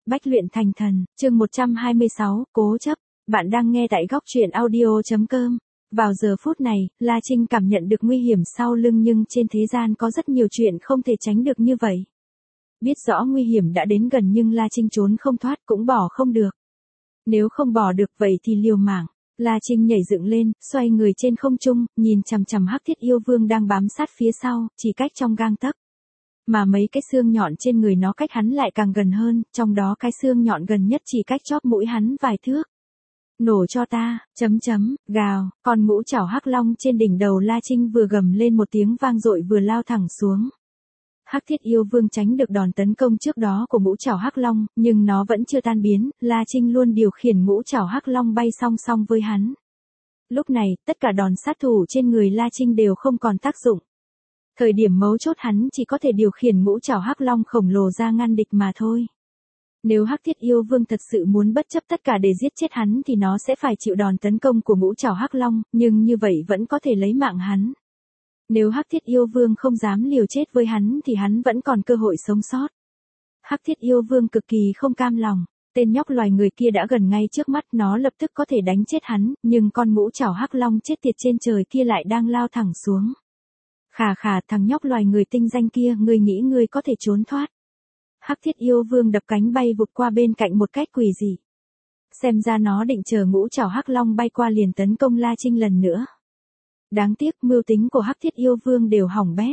Bách luyện thành thần, chương 126, cố chấp. Bạn đang nghe tại góc truyện audio.com. Vào giờ phút này, La Trinh cảm nhận được nguy hiểm sau lưng, nhưng trên thế gian có rất nhiều chuyện không thể tránh được như vậy. Biết rõ nguy hiểm đã đến gần nhưng La Trinh trốn không thoát cũng bỏ không được. Nếu không bỏ được vậy thì liều mạng. La Trinh nhảy dựng lên, xoay người trên không trung, nhìn chằm chằm Hắc Thiết Yêu Vương đang bám sát phía sau, chỉ cách trong gang tấc. Mà mấy cái xương nhọn trên người nó cách hắn lại càng gần hơn, trong đó cái xương nhọn gần nhất chỉ cách chóp mũi hắn vài thước. Nổ cho ta, gào, con ngũ trảo hắc long trên đỉnh đầu La Trinh vừa gầm lên một tiếng vang dội vừa lao thẳng xuống. Hắc Thiết Yêu Vương tránh được đòn tấn công trước đó của ngũ trảo hắc long, nhưng nó vẫn chưa tan biến, La Trinh luôn điều khiển ngũ trảo hắc long bay song song với hắn. Lúc này, tất cả đòn sát thủ trên người La Trinh đều không còn tác dụng. Thời điểm mấu chốt hắn chỉ có thể điều khiển ngũ trảo hắc long khổng lồ ra ngăn địch mà thôi. Nếu Hắc Thiết Yêu Vương thật sự muốn bất chấp tất cả để giết chết hắn thì nó sẽ phải chịu đòn tấn công của ngũ trảo hắc long, nhưng như vậy vẫn có thể lấy mạng hắn. Nếu Hắc Thiết Yêu Vương không dám liều chết với hắn thì hắn vẫn còn cơ hội sống sót. Hắc Thiết Yêu Vương cực kỳ không cam lòng, tên nhóc loài người kia đã gần ngay trước mắt, nó lập tức có thể đánh chết hắn, nhưng con ngũ trảo hắc long chết tiệt trên trời kia lại đang lao thẳng xuống. Khà, thằng nhóc loài người tinh danh kia, ngươi nghĩ ngươi có thể trốn thoát? Hắc Thiết Yêu Vương đập cánh bay vụt qua bên cạnh một cách quỷ dị. Xem ra nó định chờ ngũ trảo hắc long bay qua liền tấn công La Trinh lần nữa. Đáng tiếc mưu tính của Hắc Thiết Yêu Vương đều hỏng bét.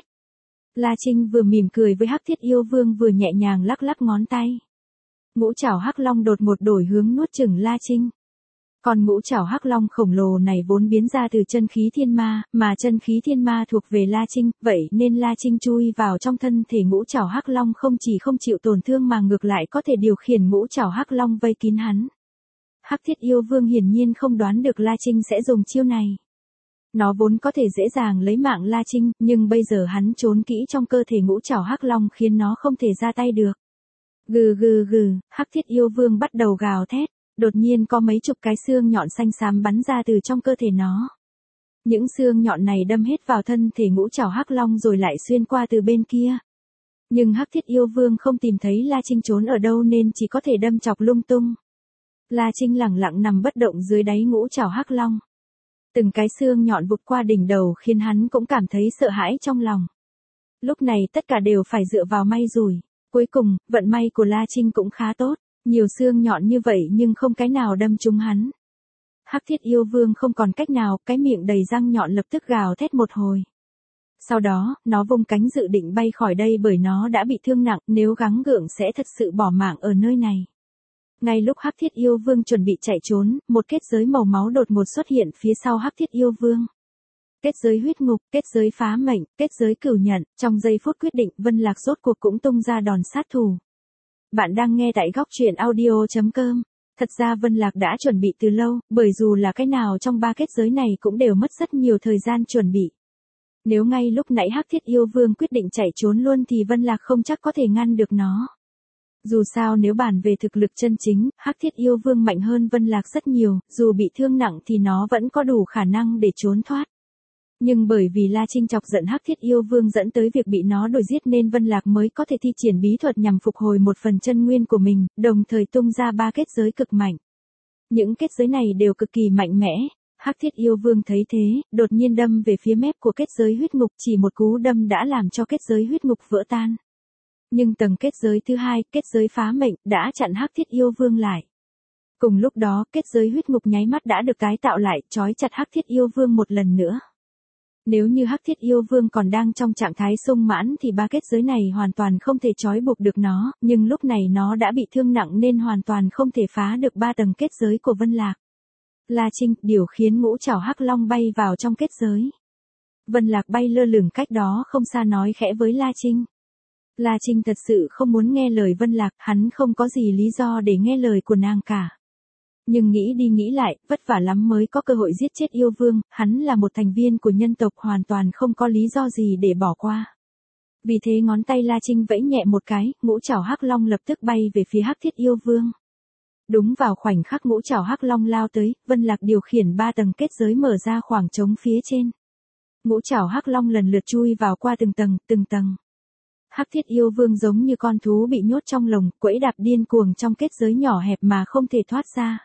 La Trinh vừa mỉm cười với Hắc Thiết Yêu Vương vừa nhẹ nhàng lắc lắc ngón tay. Ngũ trảo hắc long đột ngột đổi hướng nuốt chửng La Trinh. Còn ngũ trảo hắc long khổng lồ này vốn biến ra từ chân khí thiên ma, mà chân khí thiên ma thuộc về La Trinh, vậy nên La Trinh chui vào trong thân thể ngũ trảo hắc long không chỉ không chịu tổn thương mà ngược lại có thể điều khiển ngũ trảo hắc long vây kín hắn. Hắc Thiết Yêu Vương hiển nhiên không đoán được La Trinh sẽ dùng chiêu này. Nó vốn có thể dễ dàng lấy mạng La Trinh, nhưng bây giờ hắn trốn kỹ trong cơ thể ngũ trảo hắc long khiến nó không thể ra tay được. Gừ, Hắc Thiết Yêu Vương bắt đầu gào thét. Đột nhiên có mấy chục cái xương nhọn xanh xám bắn ra từ trong cơ thể nó. Những xương nhọn này đâm hết vào thân thể ngũ trảo hắc long rồi lại xuyên qua từ bên kia. Nhưng Hắc Thiết Yêu Vương không tìm thấy La Trinh trốn ở đâu nên chỉ có thể đâm chọc lung tung. La Trinh lẳng lặng nằm bất động dưới đáy ngũ trảo hắc long. Từng cái xương nhọn vụt qua đỉnh đầu khiến hắn cũng cảm thấy sợ hãi trong lòng. Lúc này tất cả đều phải dựa vào may rủi. Cuối cùng, vận may của La Trinh cũng khá tốt. Nhiều xương nhọn như vậy nhưng không cái nào đâm trúng hắn. Hắc Thiết Yêu Vương không còn cách nào, cái miệng đầy răng nhọn lập tức gào thét một hồi. Sau đó, nó vung cánh dự định bay khỏi đây bởi nó đã bị thương nặng, nếu gắng gượng sẽ thật sự bỏ mạng ở nơi này. Ngay lúc Hắc Thiết Yêu Vương chuẩn bị chạy trốn, một kết giới màu máu đột ngột xuất hiện phía sau Hắc Thiết Yêu Vương. Kết giới huyết ngục, kết giới phá mệnh, kết giới cửu nhận, trong giây phút quyết định, Vân Lạc rốt cuộc cũng tung ra đòn sát thủ. Bạn đang nghe tại góc truyện audio.com. Thật ra Vân Lạc đã chuẩn bị từ lâu, bởi dù là cái nào trong ba kết giới này cũng đều mất rất nhiều thời gian chuẩn bị. Nếu ngay lúc nãy Hắc Thiết Yêu Vương quyết định chạy trốn luôn thì Vân Lạc không chắc có thể ngăn được nó. Dù sao nếu bàn về thực lực chân chính, Hắc Thiết Yêu Vương mạnh hơn Vân Lạc rất nhiều, dù bị thương nặng thì nó vẫn có đủ khả năng để trốn thoát. Nhưng bởi vì La Trinh chọc giận Hắc Thiết Yêu Vương dẫn tới việc bị nó đuổi giết nên Vân Lạc mới có thể thi triển bí thuật nhằm phục hồi một phần chân nguyên của mình, đồng thời tung ra ba kết giới cực mạnh. Những kết giới này đều cực kỳ mạnh mẽ. Hắc Thiết Yêu Vương thấy thế, đột nhiên đâm về phía mép của kết giới huyết ngục, chỉ một cú đâm đã làm cho kết giới huyết ngục vỡ tan. Nhưng tầng kết giới thứ hai, kết giới phá mệnh, đã chặn Hắc Thiết Yêu Vương lại. Cùng lúc đó, kết giới huyết ngục nháy mắt đã được tái tạo lại, trói chặt Hắc Thiết Yêu Vương một lần nữa. Nếu như Hắc Thiết Yêu Vương còn đang trong trạng thái sung mãn thì ba kết giới này hoàn toàn không thể trói buộc được nó, nhưng lúc này nó đã bị thương nặng nên hoàn toàn không thể phá được ba tầng kết giới của Vân Lạc. La Trinh điều khiến ngũ trảo hắc long bay vào trong kết giới. Vân Lạc bay lơ lửng cách đó không xa nói khẽ với La Trinh. La Trinh thật sự không muốn nghe lời Vân Lạc, hắn không có gì lý do để nghe lời của nàng cả. Nhưng nghĩ đi nghĩ lại, vất vả lắm mới có cơ hội giết chết yêu vương, hắn là một thành viên của nhân tộc hoàn toàn không có lý do gì để bỏ qua. Vì thế ngón tay La Trinh vẫy nhẹ một cái, ngũ trảo hắc long lập tức bay về phía Hắc Thiết Yêu Vương. Đúng vào khoảnh khắc ngũ trảo hắc long lao tới, Vân Lạc điều khiển ba tầng kết giới mở ra khoảng trống phía trên. Ngũ trảo hắc long lần lượt chui vào qua từng tầng. Hắc Thiết Yêu Vương giống như con thú bị nhốt trong lồng, quẫy đạp điên cuồng trong kết giới nhỏ hẹp mà không thể thoát ra.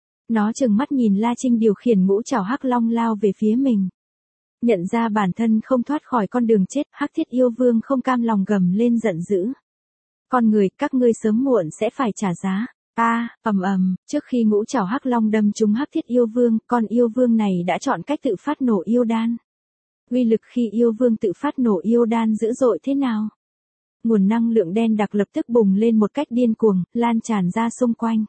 Nó trừng mắt nhìn La Trinh điều khiển ngũ trảo hắc long lao về phía mình. Nhận ra bản thân không thoát khỏi con đường chết, Hắc Thiết Yêu Vương không cam lòng gầm lên giận dữ. Con người, các ngươi sớm muộn sẽ phải trả giá. Ầm ầm, trước khi ngũ trảo hắc long đâm trúng Hắc Thiết Yêu Vương, con yêu vương này đã chọn cách tự phát nổ yêu đan. Uy lực khi yêu vương tự phát nổ yêu đan dữ dội thế nào? Nguồn năng lượng đen đặc lập tức bùng lên một cách điên cuồng, lan tràn ra xung quanh.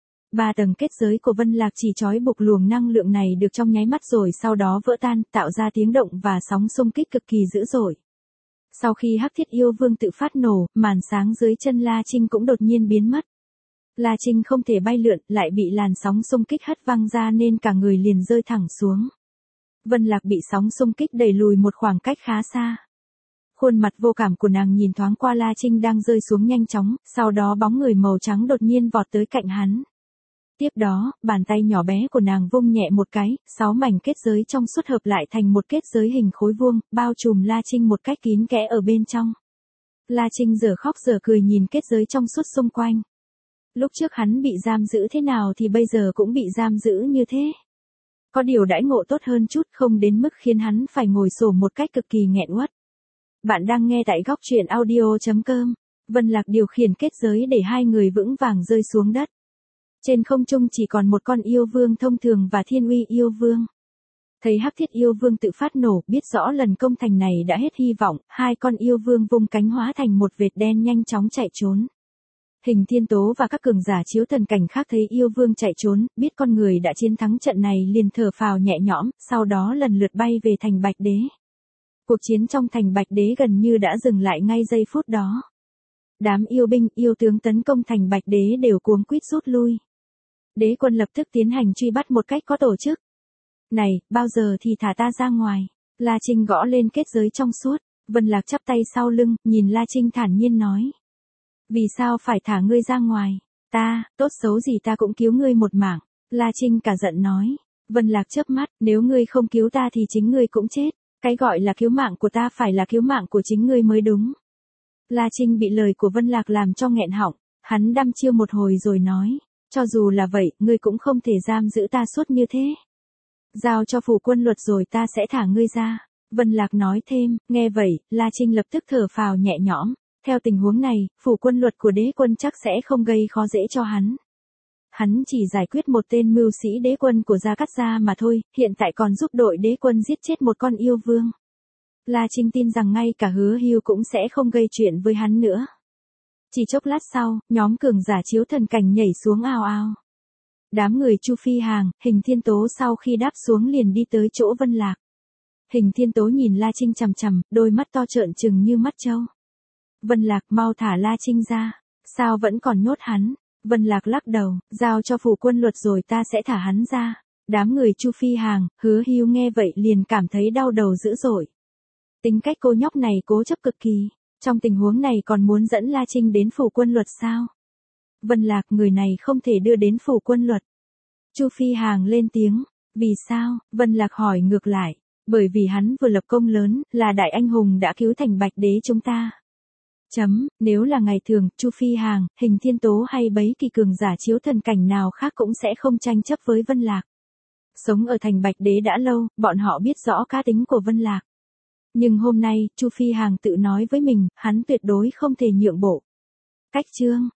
3 tầng kết giới của Vân Lạc chỉ trói buộc luồng năng lượng này được trong nháy mắt rồi sau đó vỡ tan, tạo ra tiếng động và sóng xung kích cực kỳ dữ dội. Sau khi Hắc Thiết Yêu Vương tự phát nổ, màn sáng dưới chân La Trinh cũng đột nhiên biến mất. La Trinh không thể bay lượn, lại bị làn sóng xung kích hất văng ra nên cả người liền rơi thẳng xuống. Vân Lạc bị sóng xung kích đẩy lùi một khoảng cách khá xa. Khuôn mặt vô cảm của nàng nhìn thoáng qua La Trinh đang rơi xuống nhanh chóng, sau đó bóng người màu trắng đột nhiên vọt tới cạnh hắn. Tiếp đó, bàn tay nhỏ bé của nàng vung nhẹ một cái, 6 mảnh kết giới trong suốt hợp lại thành một kết giới hình khối vuông, bao trùm La Trinh một cách kín kẽ ở bên trong. La Trinh giờ khóc giờ cười nhìn kết giới trong suốt xung quanh. Lúc trước hắn bị giam giữ thế nào thì bây giờ cũng bị giam giữ như thế. Có điều đãi ngộ tốt hơn chút, không đến mức khiến hắn phải ngồi xổm một cách cực kỳ nghẹn uất. Bạn đang nghe tại góc truyện audio.com. Vân Lạc điều khiển kết giới để hai người vững vàng rơi xuống đất. Trên không trung chỉ còn một con yêu vương thông thường và Thiên Uy Yêu Vương. Thấy Hắc Thiết Yêu Vương tự phát nổ, biết rõ lần công thành này đã hết hy vọng, hai con yêu vương vung cánh hóa thành một vệt đen nhanh chóng chạy trốn. Hình Thiên Tố và các cường giả chiếu thần cảnh khác thấy yêu vương chạy trốn, biết con người đã chiến thắng trận này liền thở phào nhẹ nhõm, sau đó lần lượt bay về thành Bạch Đế. Cuộc chiến trong thành Bạch Đế gần như đã dừng lại ngay giây phút đó. Đám yêu binh, yêu tướng tấn công thành Bạch Đế đều cuống quýt rút lui. Đế quân lập tức tiến hành truy bắt một cách có tổ chức. Này, bao giờ thì thả ta ra ngoài? La Trinh gõ lên kết giới trong suốt. Vân Lạc chắp tay sau lưng, nhìn La Trinh thản nhiên nói. Vì sao phải thả ngươi ra ngoài? Ta, tốt xấu gì ta cũng cứu ngươi một mạng. La Trinh cả giận nói. Vân Lạc chớp mắt, nếu ngươi không cứu ta thì chính ngươi cũng chết. Cái gọi là cứu mạng của ta phải là cứu mạng của chính ngươi mới đúng. La Trinh bị lời của Vân Lạc làm cho nghẹn họng. Hắn đăm chiêu một hồi rồi nói. Cho dù là vậy, ngươi cũng không thể giam giữ ta suốt như thế. Giao cho phủ quân luật rồi ta sẽ thả ngươi ra. Vân Lạc nói thêm, nghe vậy, La Trinh lập tức thở phào nhẹ nhõm. Theo tình huống này, phủ quân luật của đế quân chắc sẽ không gây khó dễ cho hắn. Hắn chỉ giải quyết một tên mưu sĩ đế quân của Gia Cát Gia mà thôi, hiện tại còn giúp đội đế quân giết chết một con yêu vương. La Trinh tin rằng ngay cả Hứa Hưu cũng sẽ không gây chuyện với hắn nữa. Chỉ chốc lát sau, nhóm cường giả chiếu thần cảnh nhảy xuống ao ao. Đám người Chu Phi Hàng, Hình Thiên Tố sau khi đáp xuống liền đi tới chỗ Vân Lạc. Hình Thiên Tố nhìn La Trinh chằm chằm, đôi mắt to trợn trừng như mắt trâu. Vân Lạc, mau thả La Trinh ra. Sao vẫn còn nhốt hắn? Vân Lạc lắc đầu, giao cho phủ quân luật rồi ta sẽ thả hắn ra. Đám người Chu Phi Hàng, Hứa Hưu nghe vậy liền cảm thấy đau đầu dữ dội. Tính cách cô nhóc này cố chấp cực kỳ. Trong tình huống này còn muốn dẫn La Trinh đến phủ quân luật sao? Vân Lạc, người này không thể đưa đến phủ quân luật. Chu Phi Hàng lên tiếng. Vì sao? Vân Lạc hỏi ngược lại. Bởi vì hắn vừa lập công lớn, là đại anh hùng đã cứu thành Bạch Đế chúng ta. Nếu là ngày thường, Chu Phi Hàng, Hình Thiên Tố hay bấy kỳ cường giả chiếu thần cảnh nào khác cũng sẽ không tranh chấp với Vân Lạc. Sống ở thành Bạch Đế đã lâu, bọn họ biết rõ cá tính của Vân Lạc. Nhưng hôm nay, Chu Phi Hàng tự nói với mình, hắn tuyệt đối không thể nhượng bộ. Cách chương